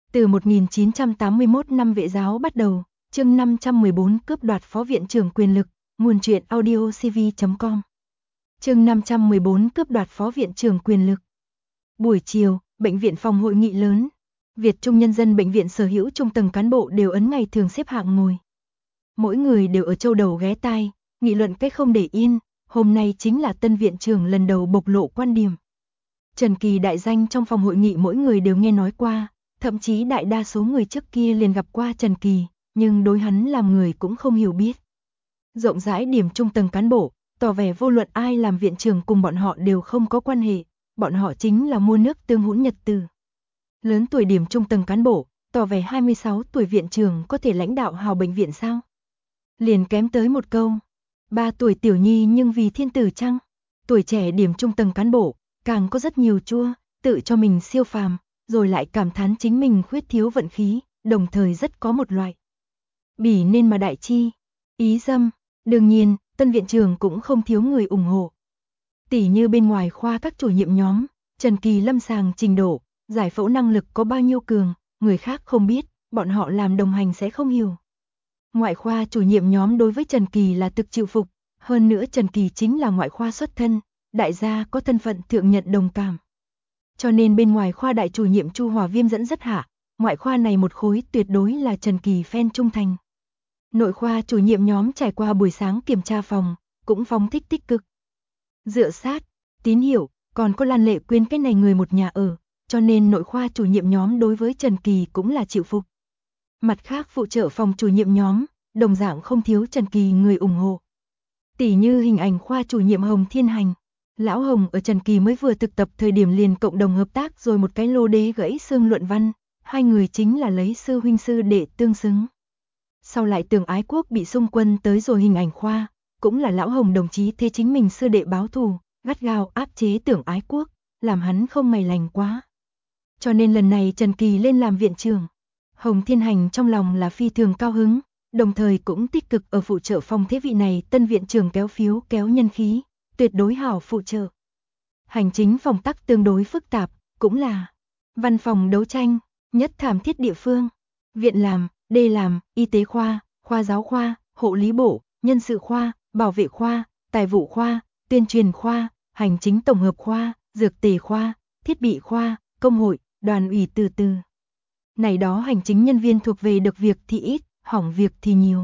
Từ 1981 năm Vệ giáo bắt đầu, chương 514 cướp đoạt phó viện trưởng quyền lực, nguồn truyện audio cv.com. Chương 514 cướp đoạt phó viện trưởng quyền lực. Buổi chiều, bệnh viện phòng hội nghị lớn. Việt Trung Nhân dân bệnh viện sở hữu trung tầng cán bộ đều ấn ngày thường xếp hạng ngồi. Mỗi người đều ở châu đầu ghé tai, nghị luận cách không để yên, hôm nay chính là tân viện trưởng lần đầu bộc lộ quan điểm. Trần Kỳ đại danh trong phòng hội nghị mỗi người đều nghe nói qua, thậm chí đại đa số người trước kia liền gặp qua Trần Kỳ, nhưng đối hắn làm người cũng không hiểu biết. Rộng rãi điểm trung tầng cán bộ, tỏ vẻ vô luận ai làm viện trưởng cùng bọn họ đều không có quan hệ, bọn họ chính là mua nước tương hỗn nhật từ. Lớn tuổi điểm trung tầng cán bộ, tỏ vẻ 26 tuổi viện trưởng có thể lãnh đạo hào bệnh viện sao? Liền kém tới một câu, 3 tuổi tiểu nhi nhưng vì thiên tử chăng? Tuổi trẻ điểm trung tầng cán bộ, càng có rất nhiều chua, tự cho mình siêu phàm, rồi lại cảm thán chính mình khuyết thiếu vận khí, đồng thời rất có một loại bỉ nên mà đại chi, ý dâm. Đương nhiên, tân viện trưởng cũng không thiếu người ủng hộ. Tỉ như bên ngoài khoa các chủ nhiệm nhóm, Trần Kỳ lâm sàng trình độ, giải phẫu năng lực có bao nhiêu cường, người khác không biết, bọn họ làm đồng hành sẽ không hiểu. Ngoại khoa chủ nhiệm nhóm đối với Trần Kỳ là thực chịu phục, hơn nữa Trần Kỳ chính là ngoại khoa xuất thân, đại gia có thân phận thượng nhận đồng cảm. Cho nên bên ngoài khoa đại chủ nhiệm Chu Hòa Viêm dẫn rất hạ, ngoại khoa này một khối tuyệt đối là Trần Kỳ fan trung thành. Nội khoa chủ nhiệm nhóm trải qua buổi sáng kiểm tra phòng, cũng phóng thích tích cực. Dựa sát, tín hiệu, còn có Lan Lệ Quyên cái này người một nhà ở, cho nên nội khoa chủ nhiệm nhóm đối với Trần Kỳ cũng là chịu phục. Mặt khác phụ trợ phòng chủ nhiệm nhóm, đồng dạng không thiếu Trần Kỳ người ủng hộ. Tỷ như hình ảnh khoa chủ nhiệm Hồng Thiên Hành. Lão Hồng ở Trần Kỳ mới vừa thực tập thời điểm liền cộng đồng hợp tác rồi một cái lô đế gãy xương luận văn, hai người chính là lấy sư huynh sư đệ tương xứng. Sau lại Tưởng Ái Quốc bị xung quân tới rồi hình ảnh khoa, cũng là Lão Hồng đồng chí thế chính mình sư đệ báo thù, gắt gao áp chế Tưởng Ái Quốc, làm hắn không mày lành quá. Cho nên lần này Trần Kỳ lên làm viện trưởng, Hồng Thiên Hành trong lòng là phi thường cao hứng, đồng thời cũng tích cực ở phụ trợ phòng thế vị này tân viện trưởng kéo phiếu kéo nhân khí, tuyệt đối hảo phụ trợ. Hành chính phòng tắc tương đối phức tạp, cũng là văn phòng đấu tranh, nhất thảm thiết địa phương, viện làm, đê làm, y tế khoa, khoa giáo khoa, hộ lý bộ, nhân sự khoa, bảo vệ khoa, tài vụ khoa, tuyên truyền khoa, hành chính tổng hợp khoa, dược tề khoa, thiết bị khoa, công hội, đoàn ủy từ từ. Này đó hành chính nhân viên thuộc về được việc thì ít, hỏng việc thì nhiều.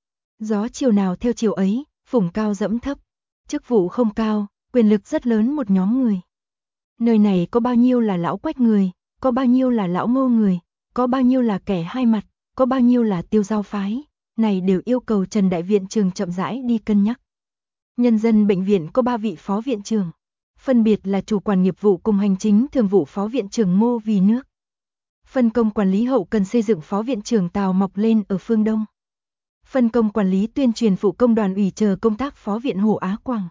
Gió chiều nào theo chiều ấy, phủng cao dẫm thấp, chức vụ không cao, quyền lực rất lớn một nhóm người. Nơi này có bao nhiêu là lão Quách người, có bao nhiêu là lão Ngô người, có bao nhiêu là kẻ hai mặt, có bao nhiêu là tiêu giao phái, này đều yêu cầu Trần Đại Viện trưởng chậm rãi đi cân nhắc. Nhân dân bệnh viện có 3 vị phó viện trưởng, phân biệt là chủ quản nghiệp vụ cùng hành chính thường vụ phó viện trưởng Ngô Vì Nước. Phân công quản lý hậu cần xây dựng phó viện trưởng Tào Mọc Lên ở phương Đông. Phân công quản lý tuyên truyền phụ công đoàn ủy chờ công tác phó viện Hồ Á Quảng.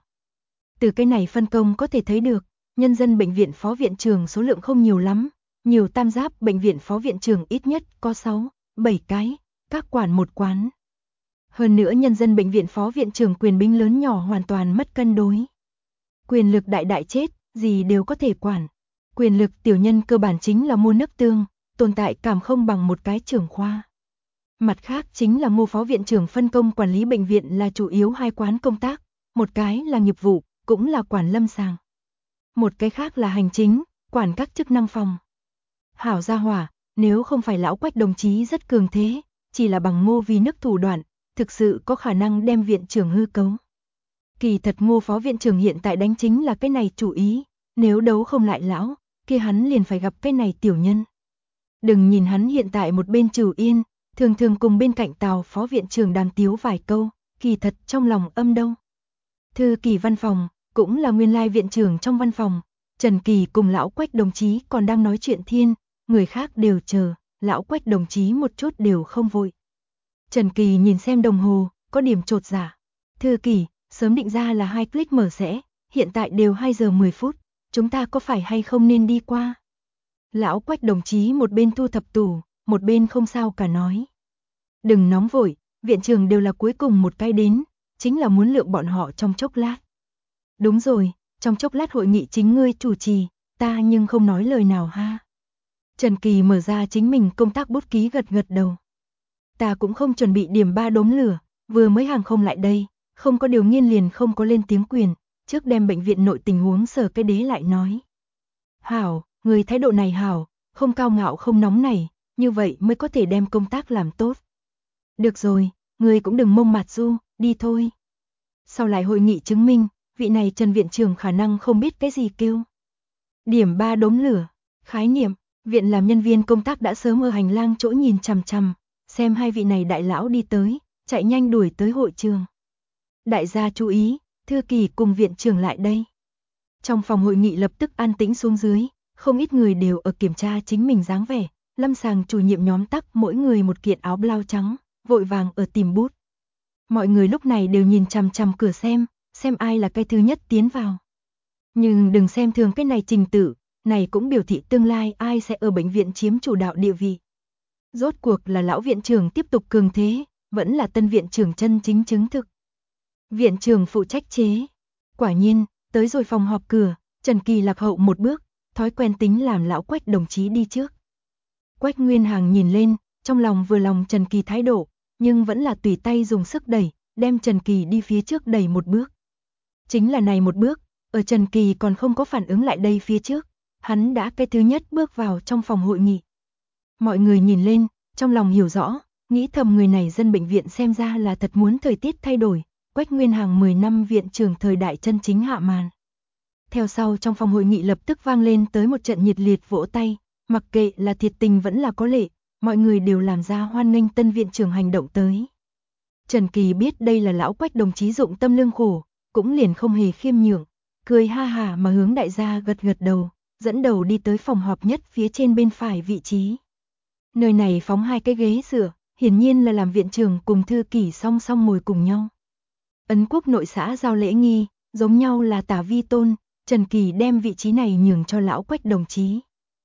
Từ cái này phân công có thể thấy được, nhân dân bệnh viện phó viện trưởng số lượng không nhiều lắm, nhiều tam giáp bệnh viện phó viện trưởng ít nhất có 6, 7 cái, các quản một quán. Hơn nữa nhân dân bệnh viện phó viện trưởng quyền binh lớn nhỏ hoàn toàn mất cân đối. Quyền lực đại đại chết, gì đều có thể quản. Quyền lực tiểu nhân cơ bản chính là mua nước tương, tồn tại cảm không bằng một cái trưởng khoa. Mặt khác chính là Ngô phó viện trưởng phân công quản lý bệnh viện là chủ yếu 2 quán công tác, một cái là nghiệp vụ, cũng là quản lâm sàng. Một cái khác là hành chính, quản các chức năng phòng. Hảo gia hỏa, nếu không phải lão Quách đồng chí rất cường thế, chỉ là bằng Ngô Vì Nước thủ đoạn, thực sự có khả năng đem viện trưởng hư cấu. Kỳ thật Ngô phó viện trưởng hiện tại đánh chính là cái này chủ ý, nếu đấu không lại lão, kia hắn liền phải gặp cái này tiểu nhân. Đừng nhìn hắn hiện tại một bên trừ yên, thường thường cùng bên cạnh Tào phó viện trưởng đàm tiếu vài câu, kỳ thật trong lòng âm đâu. Thư ký văn phòng, cũng là nguyên lai viện trưởng trong văn phòng, Trần Kỳ cùng lão Quách đồng chí còn đang nói chuyện thiên, người khác đều chờ, lão Quách đồng chí một chút đều không vội. Trần Kỳ nhìn xem đồng hồ, có điểm chột dạ. Thư ký, sớm định ra là 2 click mở sẽ, hiện tại đều 2 giờ 10 phút, chúng ta có phải hay không nên đi qua? Lão Quách đồng chí một bên thu thập tủ, một bên không sao cả nói. Đừng nóng vội, viện trưởng đều là cuối cùng một cái đến, chính là muốn lượng bọn họ trong chốc lát. Đúng rồi, trong chốc lát hội nghị chính ngươi chủ trì, ta nhưng không nói lời nào ha. Trần Kỳ mở ra chính mình công tác bút ký gật gật đầu. Ta cũng không chuẩn bị điểm 3 đốm lửa, vừa mới hàng không lại đây, không có điều nghiên liền không có lên tiếng quyền, trước đem bệnh viện nội tình huống Sở cái đế lại nói. Hảo, người thái độ này hảo, không cao ngạo không nóng nảy, như vậy mới có thể đem công tác làm tốt. Được rồi, người cũng đừng mông mặt du, đi thôi. Sau lại hội nghị chứng minh, vị này Trần viện trưởng khả năng không biết cái gì kêu. Điểm 3 đốm lửa, khái niệm, viện làm nhân viên công tác đã sớm ở hành lang chỗ nhìn chằm chằm, xem hai vị này đại lão đi tới, chạy nhanh đuổi tới hội trường. Đại gia chú ý, thư kỳ cùng viện trưởng lại đây. Trong phòng hội nghị lập tức an tĩnh xuống dưới, không ít người đều ở kiểm tra chính mình dáng vẻ, lâm sàng chủ nhiệm nhóm tắc mỗi người một kiện áo blau trắng, vội vàng ở tìm bút. Mọi người lúc này đều nhìn chằm chằm cửa xem ai là cái thứ nhất tiến vào. Nhưng đừng xem thường cái này trình tự, này cũng biểu thị tương lai ai sẽ ở bệnh viện chiếm chủ đạo địa vị. Rốt cuộc là lão viện trưởng tiếp tục cường thế, vẫn là tân viện trưởng chân chính chứng thực. Viện trưởng phụ trách chế. Quả nhiên, tới rồi phòng họp cửa, Trần Kỳ lạc hậu một bước, thói quen tính làm lão Quách đồng chí đi trước. Quách Nguyên Hằng nhìn lên, trong lòng vừa lòng Trần Kỳ thái độ, nhưng vẫn là tùy tay dùng sức đẩy, đem Trần Kỳ đi phía trước đẩy một bước. Chính là này một bước, ở Trần Kỳ còn không có phản ứng lại đây phía trước, hắn đã cái thứ nhất bước vào trong phòng hội nghị. Mọi người nhìn lên, trong lòng hiểu rõ, nghĩ thầm người này dân bệnh viện xem ra là thật muốn thời tiết thay đổi, Quách Nguyên Hằng 10 năm viện trưởng thời đại chân chính hạ màn. Theo sau trong phòng hội nghị lập tức vang lên tới một trận nhiệt liệt vỗ tay, mặc kệ là thiệt tình vẫn là có lệ, mọi người đều làm ra hoan nghênh tân viện trưởng hành động tới. Trần Kỳ biết đây là lão Quách đồng chí dụng tâm lương khổ, cũng liền không hề khiêm nhượng, cười ha hả mà hướng đại gia gật gật đầu, dẫn đầu đi tới phòng họp nhất phía trên bên phải vị trí. Nơi này phóng hai cái ghế dựa, hiển nhiên là làm viện trưởng cùng thư kỷ song song ngồi cùng nhau. Ấn Quốc nội xã giao lễ nghi, giống nhau là tả vi tôn, Trần Kỳ đem vị trí này nhường cho lão Quách đồng chí.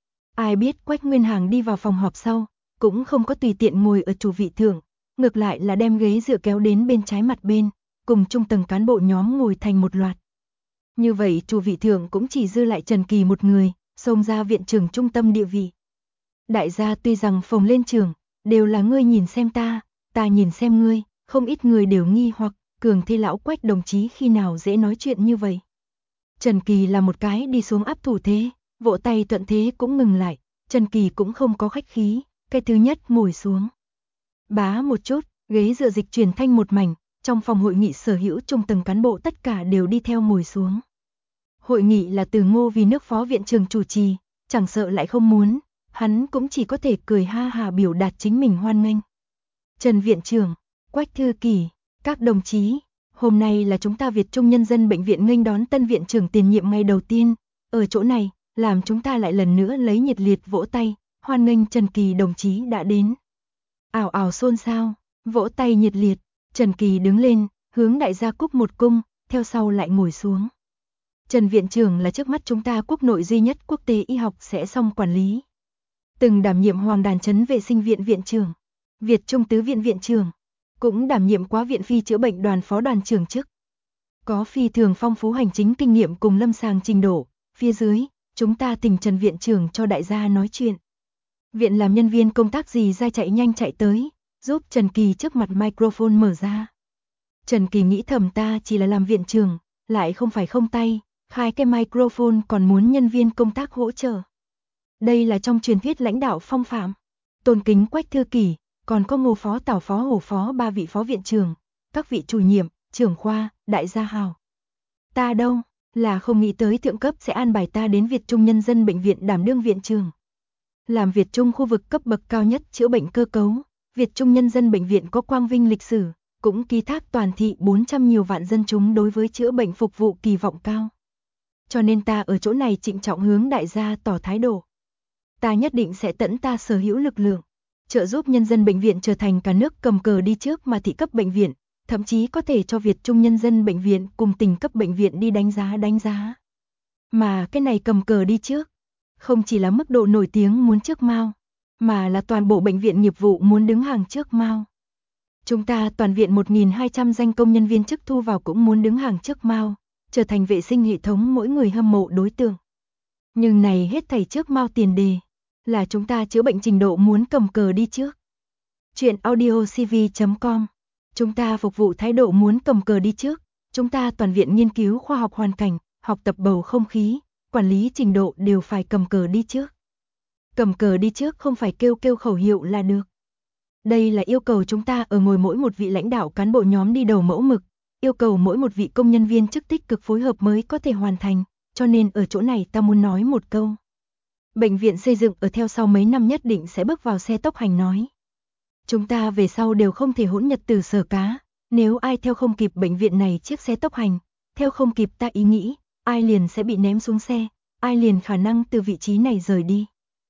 Ai biết Quách Nguyên Hằng đi vào phòng họp sau, cũng không có tùy tiện ngồi ở chủ vị thượng, ngược lại là đem ghế dựa kéo đến bên trái mặt bên, cùng trung tầng cán bộ nhóm ngồi thành một loạt. Như vậy chủ vị thượng cũng chỉ dư lại Trần Kỳ một người, xông ra viện trưởng trung tâm địa vị. Đại gia tuy rằng phồng lên trường, đều là ngươi nhìn xem ta nhìn xem ngươi, không ít người đều nghi hoặc, cường thế lão Quách đồng chí khi nào dễ nói chuyện như vậy. Trần Kỳ là một cái đi xuống áp thủ thế, vỗ tay thuận thế cũng ngừng lại, Trần Kỳ cũng không có khách khí, cái thứ nhất ngồi xuống. Bá một chút, ghế dựa dịch chuyển thanh một mảnh, trong phòng hội nghị sở hữu trung tầng cán bộ tất cả đều đi theo ngồi xuống. Hội nghị là từ Ngô Vì Nước phó viện trưởng chủ trì, chẳng sợ lại không muốn, hắn cũng chỉ có thể cười ha hà biểu đạt chính mình hoan nghênh. Trần viện trưởng, Quách thư kỷ, các đồng chí, hôm nay là chúng ta Việt Trung Nhân dân Bệnh viện nghênh đón tân viện trưởng tiền nhiệm ngày đầu tiên, ở chỗ này, làm chúng ta lại lần nữa lấy nhiệt liệt vỗ tay, hoan nghênh Trần Kỳ đồng chí đã đến. Ào ào xôn xao, vỗ tay nhiệt liệt, Trần Kỳ đứng lên, hướng đại gia cúc một cung, theo sau lại ngồi xuống. Trần viện trưởng là trước mắt chúng ta quốc nội duy nhất quốc tế y học sẽ xong quản lý. Từng đảm nhiệm Hoàng Đàn Trấn vệ sinh viện viện trưởng, Việt Trung Tứ viện viện trưởng, cũng đảm nhiệm quá viện phi chữa bệnh đoàn phó đoàn trưởng chức. Có phi thường phong phú hành chính kinh nghiệm cùng lâm sàng trình độ, phía dưới, chúng ta thỉnh Trần viện trưởng cho đại gia nói chuyện. Viện làm nhân viên công tác gì ra chạy nhanh chạy tới, giúp Trần Kỳ trước mặt microphone mở ra. Trần Kỳ nghĩ thầm ta chỉ là làm viện trưởng, lại không phải không tay, khai cái microphone còn muốn nhân viên công tác hỗ trợ. Đây là trong truyền thuyết lãnh đạo phong phạm. Tôn kính Quách thư kỷ, còn có Ngô phó, Tào phó, Hồ phó, ba vị phó viện trưởng, các vị chủ nhiệm, trưởng khoa, đại gia hào. Ta đâu, là không nghĩ tới thượng cấp sẽ an bài ta đến Việt Trung Nhân dân Bệnh viện đảm đương viện trưởng. Làm Việt Trung khu vực cấp bậc cao nhất chữa bệnh cơ cấu, Việt Trung Nhân dân Bệnh viện có quang vinh lịch sử, cũng ký thác toàn thị 400 nhiều vạn dân chúng đối với chữa bệnh phục vụ kỳ vọng cao. Cho nên ta ở chỗ này trịnh trọng hướng đại gia tỏ thái độ. Ta nhất định sẽ tận ta sở hữu lực lượng, trợ giúp nhân dân bệnh viện trở thành cả nước cầm cờ đi trước mà thị cấp bệnh viện, thậm chí có thể cho Việt Trung Nhân dân Bệnh viện cùng tỉnh cấp bệnh viện đi đánh giá. Mà cái này cầm cờ đi trước, không chỉ là mức độ nổi tiếng muốn trước mao, mà là toàn bộ bệnh viện nghiệp vụ muốn đứng hàng trước mao. Chúng ta toàn viện 1.200 danh công nhân viên chức thu vào cũng muốn đứng hàng trước mao, trở thành vệ sinh hệ thống mỗi người hâm mộ đối tượng. Nhưng này hết thảy trước mao tiền đề. Là chúng ta chữa bệnh trình độ muốn cầm cờ đi trước. Chuyện audiocv.com. Chúng ta phục vụ thái độ muốn cầm cờ đi trước. Chúng ta toàn viện nghiên cứu khoa học hoàn cảnh, học tập bầu không khí, quản lý trình độ đều phải cầm cờ đi trước. Cầm cờ đi trước không phải kêu kêu khẩu hiệu là được. Đây là yêu cầu chúng ta ở ngồi mỗi một vị lãnh đạo cán bộ nhóm đi đầu mẫu mực, yêu cầu mỗi một vị công nhân viên chức tích cực phối hợp mới có thể hoàn thành, cho nên ở chỗ này ta muốn nói một câu. Bệnh viện xây dựng ở theo sau mấy năm nhất định sẽ bước vào xe tốc hành nói. Chúng ta về sau đều không thể hỗn nhật từ sở cá, nếu ai theo không kịp bệnh viện này chiếc xe tốc hành, theo không kịp ta ý nghĩ, ai liền sẽ bị ném xuống xe, ai liền khả năng từ vị trí này rời đi.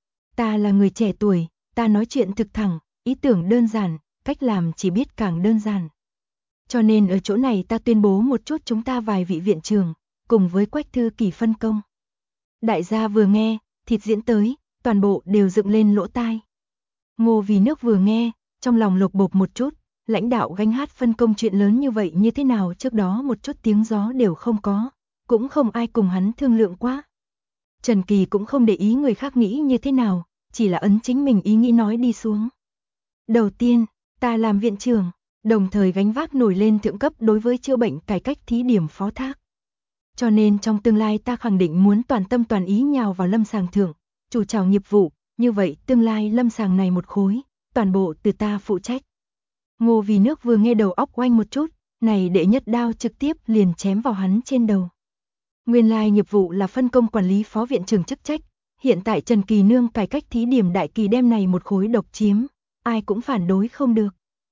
Ta là người trẻ tuổi, ta nói chuyện thực thẳng, ý tưởng đơn giản, cách làm chỉ biết càng đơn giản. Cho nên ở chỗ này ta tuyên bố một chút chúng ta vài vị viện trưởng, cùng với Quách Thư Kỳ phân công. Đại gia vừa nghe, thịt diễn tới, toàn bộ đều dựng lên lỗ tai. Ngô Vì Nước vừa nghe, trong lòng lục bộp một chút, lãnh đạo gánh hát phân công chuyện lớn như vậy như thế nào trước đó một chút tiếng gió đều không có, cũng không ai cùng hắn thương lượng quá. Trần Kỳ cũng không để ý người khác nghĩ như thế nào, chỉ là ấn chính mình ý nghĩ nói đi xuống. Đầu tiên, ta làm viện trưởng, đồng thời gánh vác nổi lên thượng cấp đối với chữa bệnh cải cách thí điểm phó thác. Cho nên trong tương lai ta khẳng định muốn toàn tâm toàn ý nhào vào lâm sàng thượng, chủ trào nghiệp vụ, như vậy tương lai lâm sàng này một khối, toàn bộ từ ta phụ trách. Ngô Vì Nước vừa nghe đầu óc oanh một chút, này đệ nhất đao trực tiếp liền chém vào hắn trên đầu. Nguyên lai nghiệp vụ là phân công quản lý phó viện trưởng chức trách, hiện tại Trần Kỳ nương cải cách thí điểm đại kỳ đem này một khối độc chiếm, ai cũng phản đối không được.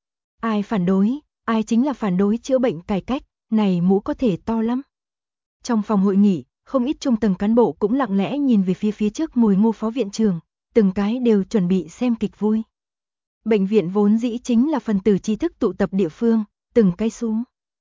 Ai phản đối, ai chính là phản đối chữa bệnh cải cách, này mũ có thể to lắm. Trong phòng hội nghị, không ít trung tầng cán bộ cũng lặng lẽ nhìn về phía trước ngồi Ngô phó viện trưởng, từng cái đều chuẩn bị xem kịch vui. Bệnh viện vốn dĩ chính là phần tử trí thức tụ tập địa phương, từng cái xuống.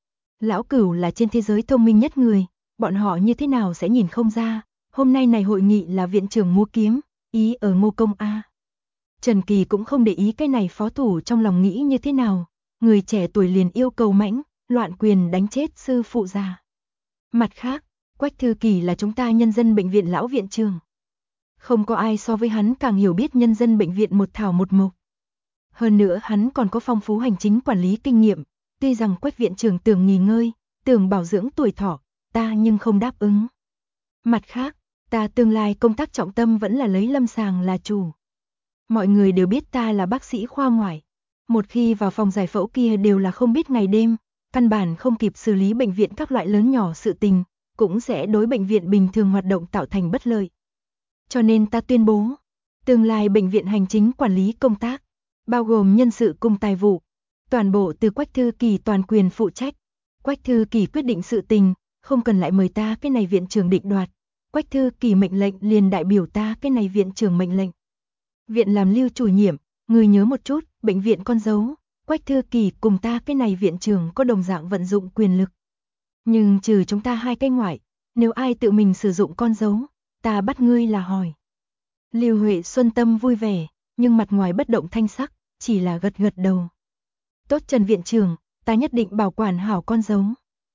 Lão Cửu là trên thế giới thông minh nhất người, bọn họ như thế nào sẽ nhìn không ra, hôm nay này hội nghị là viện trưởng mua kiếm, ý ở Ngô công A. Trần Kỳ cũng không để ý cái này phó thủ trong lòng nghĩ như thế nào, người trẻ tuổi liền yêu cầu mãnh, loạn quyền đánh chết sư phụ già. Mặt khác, Quách Thư Kỳ là chúng ta nhân dân bệnh viện lão viện trưởng. Không có ai so với hắn càng hiểu biết nhân dân bệnh viện một thảo một mộc. Hơn nữa hắn còn có phong phú hành chính quản lý kinh nghiệm, tuy rằng Quách viện trưởng tưởng nghỉ ngơi, tưởng bảo dưỡng tuổi thọ, ta nhưng không đáp ứng. Mặt khác, ta tương lai công tác trọng tâm vẫn là lấy lâm sàng là chủ. Mọi người đều biết ta là bác sĩ khoa ngoại. Một khi vào phòng giải phẫu kia đều là không biết ngày đêm, căn bản không kịp xử lý bệnh viện các loại lớn nhỏ sự tình, cũng sẽ đối bệnh viện bình thường hoạt động tạo thành bất lợi. Cho nên ta tuyên bố, tương lai bệnh viện hành chính quản lý công tác, bao gồm nhân sự cùng tài vụ, toàn bộ từ Quách Thư Kỳ toàn quyền phụ trách. Quách Thư Kỳ quyết định sự tình, không cần lại mời ta cái này viện trưởng định đoạt. Quách Thư Kỳ mệnh lệnh liền đại biểu ta cái này viện trưởng mệnh lệnh. Viện làm lưu chủ nhiệm, người nhớ một chút, bệnh viện con dấu, Quách Thư Kỳ cùng ta cái này viện trưởng có đồng dạng vận dụng quyền lực. Nhưng trừ chúng ta hai cái ngoại, nếu ai tự mình sử dụng con dấu, ta bắt ngươi là hỏi. Lưu Huệ Xuân tâm vui vẻ, nhưng mặt ngoài bất động thanh sắc, chỉ là gật gật đầu. Tốt Trần viện trưởng, ta nhất định bảo quản hảo con dấu.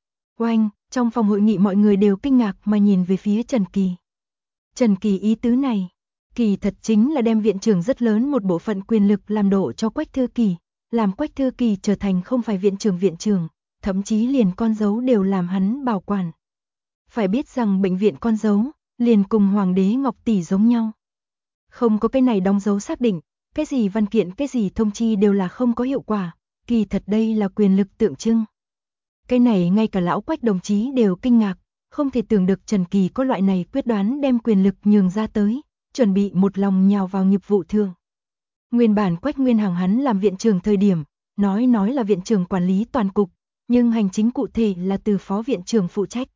Oanh, trong phòng hội nghị mọi người đều kinh ngạc mà nhìn về phía Trần Kỳ. Trần Kỳ ý tứ này, kỳ thật chính là đem viện trưởng rất lớn một bộ phận quyền lực làm độ cho Quách Thư Kỳ, làm Quách Thư Kỳ trở thành không phải viện trưởng, thậm chí liền con dấu đều làm hắn bảo quản. Phải biết rằng bệnh viện con dấu, liền cùng Hoàng đế Ngọc Tỷ giống nhau. Không có cái này đóng dấu xác định, cái gì văn kiện cái gì thông chi đều là không có hiệu quả, kỳ thật đây là quyền lực tượng trưng. Cái này ngay cả lão Quách đồng chí đều kinh ngạc, không thể tưởng được Trần Kỳ có loại này quyết đoán đem quyền lực nhường ra tới, chuẩn bị một lòng nhào vào nghiệp vụ thường. Nguyên bản Quách Nguyên Hằng hắn làm viện trưởng thời điểm, nói là viện trưởng quản lý toàn cục, nhưng hành chính cụ thể là từ phó viện trưởng phụ trách.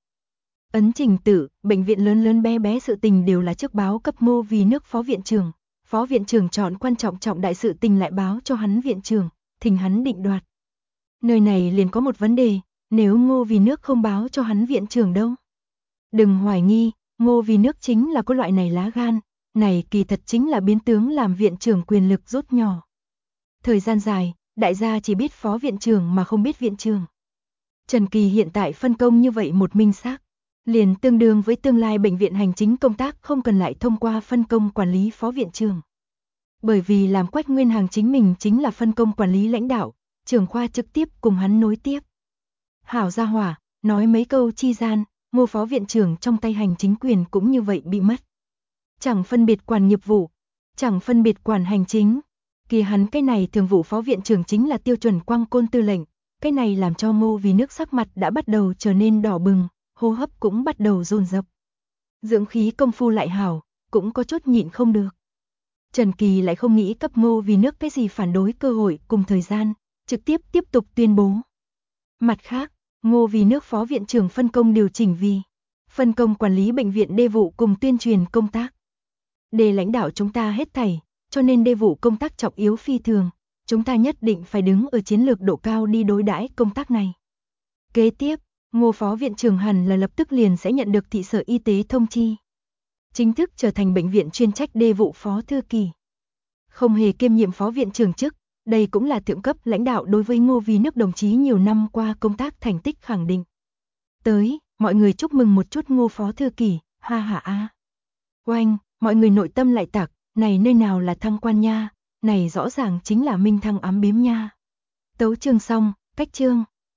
Ấn trình tự, bệnh viện lớn bé bé sự tình đều là trước báo cấp Ngô Vì Nước phó viện trưởng chọn quan trọng đại sự tình lại báo cho hắn viện trưởng, thỉnh hắn định đoạt. Nơi này liền có một vấn đề, nếu Ngô Vì Nước không báo cho hắn viện trưởng đâu. Đừng hoài nghi, Ngô Vì Nước chính là có loại này lá gan, này kỳ thật chính là biến tướng làm viện trưởng quyền lực rút nhỏ. Thời gian dài, đại gia chỉ biết phó viện trưởng mà không biết viện trưởng. Trần Kỳ hiện tại phân công như vậy một minh xác, liền tương đương với tương lai bệnh viện hành chính công tác không cần lại thông qua phân công quản lý phó viện trưởng. Bởi vì làm Quách Nguyên Hằng chính mình chính là phân công quản lý lãnh đạo, trưởng khoa trực tiếp cùng hắn nối tiếp. Hảo gia hỏa, nói mấy câu chi gian, Ngô phó viện trưởng trong tay hành chính quyền cũng như vậy bị mất. Chẳng phân biệt quản nghiệp vụ, chẳng phân biệt quản hành chính. Kỳ hắn cái này thường vụ phó viện trưởng chính là tiêu chuẩn quang côn tư lệnh, cái này làm cho Ngô Vì Nước sắc mặt đã bắt đầu trở nên đỏ bừng, hô hấp cũng bắt đầu dồn dập. Dưỡng khí công phu lại hảo, cũng có chút nhịn không được. Trần Kỳ lại không nghĩ cấp Ngô Vì Nước cái gì phản đối cơ hội cùng thời gian, trực tiếp tiếp tục tuyên bố. Mặt khác, Ngô Vì Nước phó viện trưởng phân công điều chỉnh vì phân công quản lý bệnh viện đê vụ cùng tuyên truyền công tác. Để lãnh đạo chúng ta hết thảy, cho nên đê vụ công tác trọng yếu phi thường, chúng ta nhất định phải đứng ở chiến lược độ cao đi đối đãi công tác này. Kế tiếp, Ngô phó viện trưởng hẳn là lập tức liền sẽ nhận được thị sở y tế thông chi. Chính thức trở thành bệnh viện chuyên trách đê vụ phó thư kỳ. Không hề kiêm nhiệm phó viện trưởng chức, đây cũng là thượng cấp lãnh đạo đối với Ngô Vì Nước đồng chí nhiều năm qua công tác thành tích khẳng định. Tới, mọi người chúc mừng một chút Ngô phó thư kỳ, ha ha a. Oanh, mọi người nội tâm lại tạc, này nơi nào là thăng quan nha, này rõ ràng chính là minh thăng ám biếm nha. Tấu chương xong, cách chương.